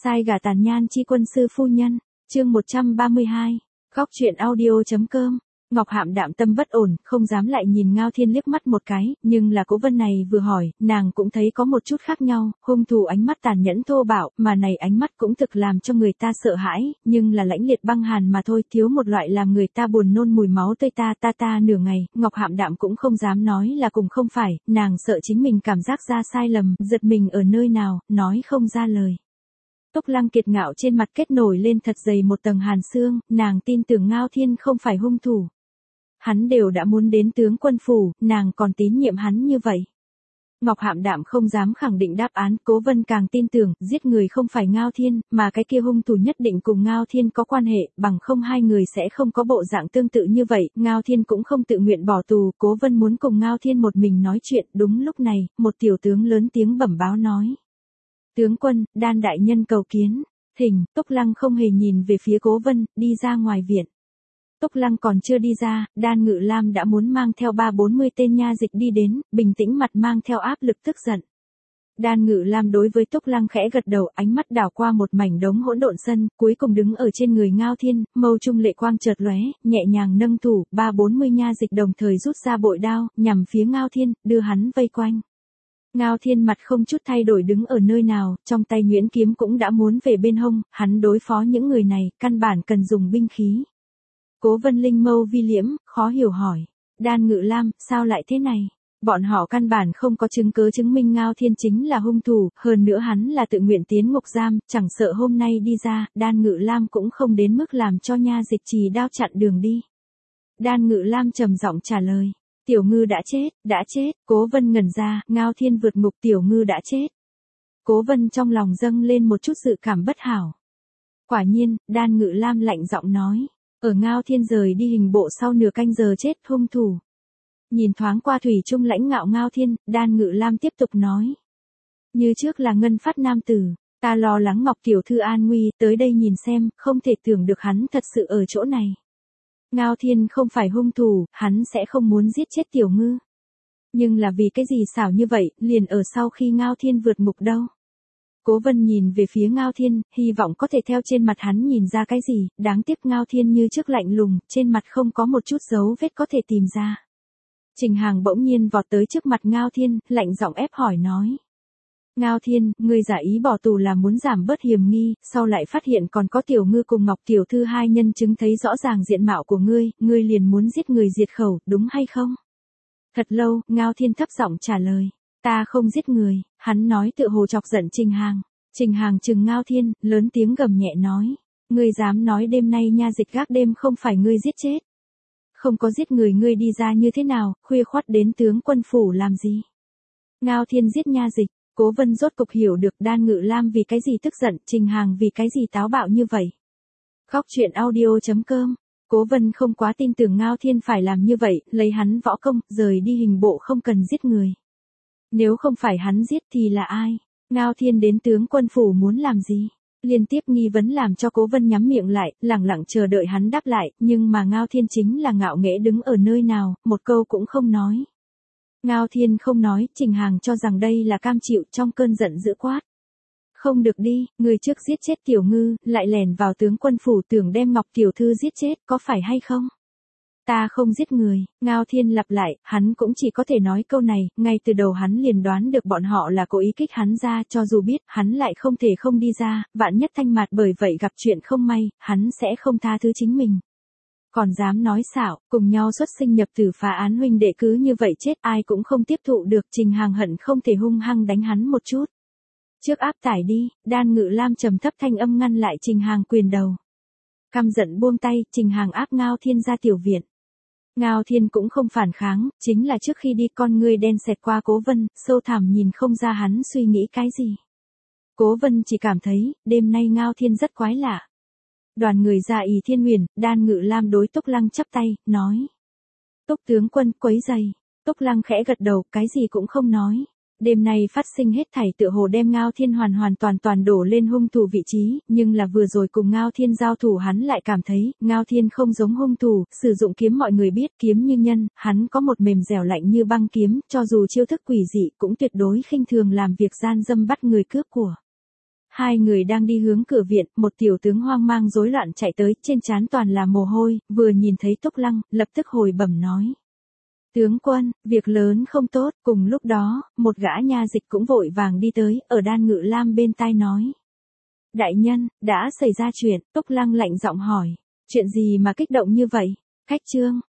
Sai gả tàn nhan chi quân sư phu nhân, chương 132, góc truyện audio.com. Ngọc Hạm đạm tâm bất ổn, không dám lại nhìn Ngao Thiên liếc mắt một cái, nhưng là Cố Vân này vừa hỏi, nàng cũng thấy có một chút khác nhau, hung thủ ánh mắt tàn nhẫn thô bạo, mà này ánh mắt cũng thực làm cho người ta sợ hãi, nhưng là lãnh liệt băng hàn mà thôi, thiếu một loại làm người ta buồn nôn mùi máu tươi ta nửa ngày, Ngọc Hạm đạm cũng không dám nói là cùng không phải, nàng sợ chính mình cảm giác ra sai lầm, giật mình ở nơi nào, nói không ra lời. Túc Lăng kiệt ngạo trên mặt kết nổi lên thật dày một tầng hàn xương, nàng tin tưởng Ngao Thiên không phải hung thủ. Hắn đều đã muốn đến tướng quân phủ, nàng còn tín nhiệm hắn như vậy. Ngọc Hạm đạm không dám khẳng định đáp án, Cố Vân càng tin tưởng, giết người không phải Ngao Thiên, mà cái kia hung thủ nhất định cùng Ngao Thiên có quan hệ, bằng không hai người sẽ không có bộ dạng tương tự như vậy, Ngao Thiên cũng không tự nguyện bỏ tù, Cố Vân muốn cùng Ngao Thiên một mình nói chuyện, đúng lúc này, một tiểu tướng lớn tiếng bẩm báo nói. Tướng quân, Đan đại nhân cầu kiến, thỉnh, Túc Lăng không hề nhìn về phía Cố Vân, đi ra ngoài viện. Túc Lăng còn chưa đi ra, Đan Ngự Lam đã muốn mang theo 30-40 tên nha dịch đi đến, bình tĩnh mặt mang theo áp lực tức giận. Đan Ngự Lam đối với Túc Lăng khẽ gật đầu, ánh mắt đảo qua một mảnh đống hỗn độn sân, cuối cùng đứng ở trên người Ngao Thiên, mâu trung lệ quang chợt lóe, nhẹ nhàng nâng thủ, 30-40 nha dịch đồng thời rút ra bội đao, nhằm phía Ngao Thiên, đưa hắn vây quanh. Ngao Thiên mặt không chút thay đổi đứng ở nơi nào, trong tay nhuyễn kiếm cũng đã muốn về bên hông, hắn đối phó những người này, căn bản cần dùng binh khí. Cố Vân Linh mâu vi liễm, khó hiểu hỏi. Đan Ngự Lam, sao lại thế này? Bọn họ căn bản không có chứng cứ chứng minh Ngao Thiên chính là hung thủ, hơn nữa hắn là tự nguyện tiến ngục giam, chẳng sợ hôm nay đi ra, Đan Ngự Lam cũng không đến mức làm cho nha dịch trì đao chặn đường đi. Đan Ngự Lam trầm giọng trả lời. Tiểu Ngư đã chết, Cố Vân ngẩn ra, Ngao Thiên vượt ngục Tiểu Ngư đã chết. Cố Vân trong lòng dâng lên một chút dự cảm bất hảo. Quả nhiên, Đan Ngự Lam lạnh giọng nói, ở Ngao Thiên rời đi hình bộ sau nửa canh giờ chết hung thủ. Nhìn thoáng qua thủy trung lãnh ngạo Ngao Thiên, Đan Ngự Lam tiếp tục nói. Như trước là ngân phát nam tử, ta lo lắng Ngọc tiểu thư an nguy, tới đây nhìn xem, không thể tưởng được hắn thật sự ở chỗ này. Ngao Thiên không phải hung thủ, hắn sẽ không muốn giết chết Tiểu Ngư. Nhưng là vì cái gì xảo như vậy, liền ở sau khi Ngao Thiên vượt ngục đâu. Cố Vân nhìn về phía Ngao Thiên, hy vọng có thể theo trên mặt hắn nhìn ra cái gì, đáng tiếc Ngao Thiên như trước lạnh lùng, trên mặt không có một chút dấu vết có thể tìm ra. Trình Hàng bỗng nhiên vọt tới trước mặt Ngao Thiên, lạnh giọng ép hỏi nói. Ngao Thiên, ngươi giả ý bỏ tù là muốn giảm bớt hiểm nghi, sau lại phát hiện còn có Tiểu Ngư cùng Ngọc tiểu thư hai nhân chứng thấy rõ ràng diện mạo của ngươi liền muốn giết người diệt khẩu, đúng hay không? Thật lâu, Ngao Thiên thấp giọng trả lời, ta không giết người, hắn nói tựa hồ chọc giận Trình Hàng. Trình Hàng trừng Ngao Thiên, lớn tiếng gầm nhẹ nói, ngươi dám nói đêm nay nha dịch gác đêm không phải ngươi giết chết. Không có giết người ngươi đi ra như thế nào, khuya khoắt đến tướng quân phủ làm gì? Ngao Thiên giết nha dịch. Cố Vân rốt cục hiểu được Đan Ngự Lam vì cái gì tức giận, Trình Hàng vì cái gì táo bạo như vậy. Góc truyện audio.com. Cố Vân không quá tin tưởng Ngao Thiên phải làm như vậy, lấy hắn võ công, rời đi hình bộ không cần giết người. Nếu không phải hắn giết thì là ai? Ngao Thiên đến tướng quân phủ muốn làm gì? Liên tiếp nghi vấn làm cho Cố Vân nhắm miệng lại, lẳng lặng chờ đợi hắn đáp lại, nhưng mà Ngao Thiên chính là ngạo nghễ đứng ở nơi nào, một câu cũng không nói. Ngao Thiên không nói, Trình Hàng cho rằng đây là cam chịu, trong cơn giận dữ quát. Không được đi, người trước giết chết Tiểu Ngư, lại lèn vào tướng quân phủ tưởng đem Ngọc tiểu thư giết chết, có phải hay không? Ta không giết người, Ngao Thiên lặp lại, hắn cũng chỉ có thể nói câu này, ngay từ đầu hắn liền đoán được bọn họ là cố ý kích hắn ra, cho dù biết, hắn lại không thể không đi ra, vạn nhất Thanh Mạt bởi vậy gặp chuyện không may, hắn sẽ không tha thứ chính mình. Còn dám nói xạo, cùng nhau xuất sinh nhập tử phá án huynh đệ cứ như vậy chết ai cũng không tiếp thụ được, Trình Hàng hận không thể hung hăng đánh hắn một chút. Trước áp tải đi, Đan Ngự Lam trầm thấp thanh âm ngăn lại Trình Hàng quyền đầu. Căm giận buông tay, Trình Hàng áp Ngao Thiên ra tiểu viện. Ngao Thiên cũng không phản kháng, chính là trước khi đi con ngươi đen xẹt qua Cố Vân, sâu thẳm nhìn không ra hắn suy nghĩ cái gì. Cố Vân chỉ cảm thấy, đêm nay Ngao Thiên rất quái lạ. Đoàn người ra Ỷ Thiên Huyền, Đan Ngự Lam đối Túc Lăng chắp tay, nói. Túc tướng quân quấy giày. Túc Lăng khẽ gật đầu, cái gì cũng không nói. Đêm nay phát sinh hết thảy tựa hồ đem Ngao Thiên hoàn toàn đổ lên hung thủ vị trí, nhưng là vừa rồi cùng Ngao Thiên giao thủ hắn lại cảm thấy, Ngao Thiên không giống hung thủ, sử dụng kiếm mọi người biết kiếm như nhân, hắn có một mềm dẻo lạnh như băng kiếm, cho dù chiêu thức quỷ dị cũng tuyệt đối khinh thường làm việc gian dâm bắt người cướp của. Hai người đang đi hướng cửa viện, một tiểu tướng hoang mang rối loạn chạy tới, trên trán toàn là mồ hôi, vừa nhìn thấy Túc Lăng, lập tức hồi bẩm nói. Tướng quân, việc lớn không tốt, cùng lúc đó, một gã nha dịch cũng vội vàng đi tới, ở Đan Ngự Lam bên tai nói. Đại nhân, đã xảy ra chuyện, Túc Lăng lạnh giọng hỏi. Chuyện gì mà kích động như vậy? Khách Trương,